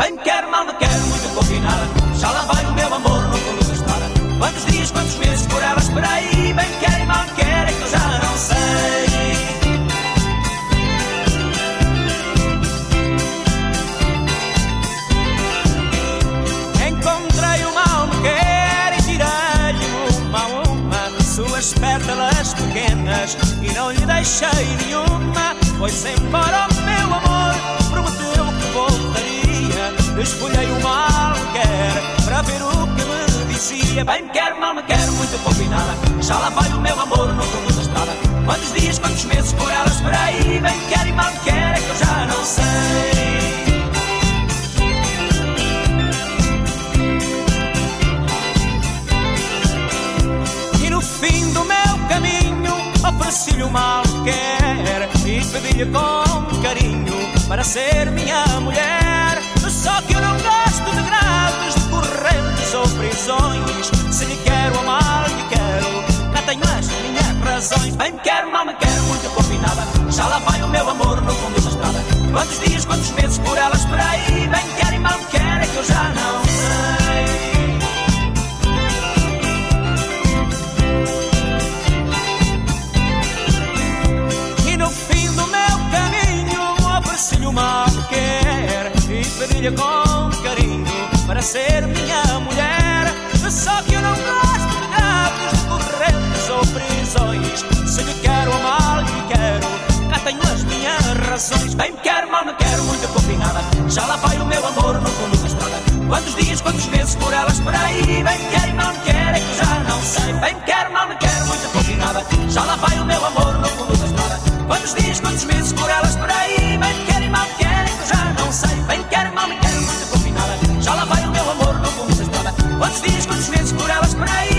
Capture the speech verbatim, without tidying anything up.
Bem me quer, mal me quer, muito pouco e nada. Já lá vai o meu amor no fundo da estrada. Quantos dias, quantos meses por ela esperei. Bem me quer e mal me quer, é que eu já não sei. Encontrei o mal me quer e tirei-lhe uma a uma suas pétalas pequenas e não lhe deixei nenhuma. Foi-se embora o meu amor, prometeu que voltaria. Escolhei o mal me quer para ver o que me dizia. Bem me quer, mal me quer, muito pouco e nada. Já lá vai o meu amor no fundo da estrada. Quantos dias, quantos meses por ela esperei. Bem me quer e mal me quer, é que eu já não sei. E no fim do meu caminho ofereci-lhe o mal que quer e pedi-lhe com carinho para ser minha mulher. Só que eu não gosto de graves, de correntes ou prisões. Se lhe quero amar, lhe quero, cá tenho as minhas razões. Bem me quer, mal me quer, muito pouco e nada. Já lá vai o meu amor no fundo da estrada. Quantos dias, quantos meses por ela esperei. Bem me quer e mal me quer, é que eu já não sei. Ofereci-lhe o mal que quer e pedi-lhe com carinho para ser minha mulher. Só que eu não gosto de gatos, de correntes ou prisões. Se lhe quero amar, lhe quero, cá tenho as minhas razões. Bem me quer, mal me quero, muito pouco e nada. Já lá vai o meu amor no fundo da estrada. Quantos dias, quantos meses por ela esperei. Bem me quer e mal me quer, é que eu já não sei. Bem me quer, mal me quer, muito pouco e nada. Já lá vai o meu amor no fundo da estrada. Quantos dias, quantos meses por ela esperei. Bem me quer e mal me quer, é que eu já não sei. Bem me quer, mal me quer, muito pouco e nada. Já lá vai o meu amor no fundo da estrada. Quantos dias, quantos meses por ela esperei.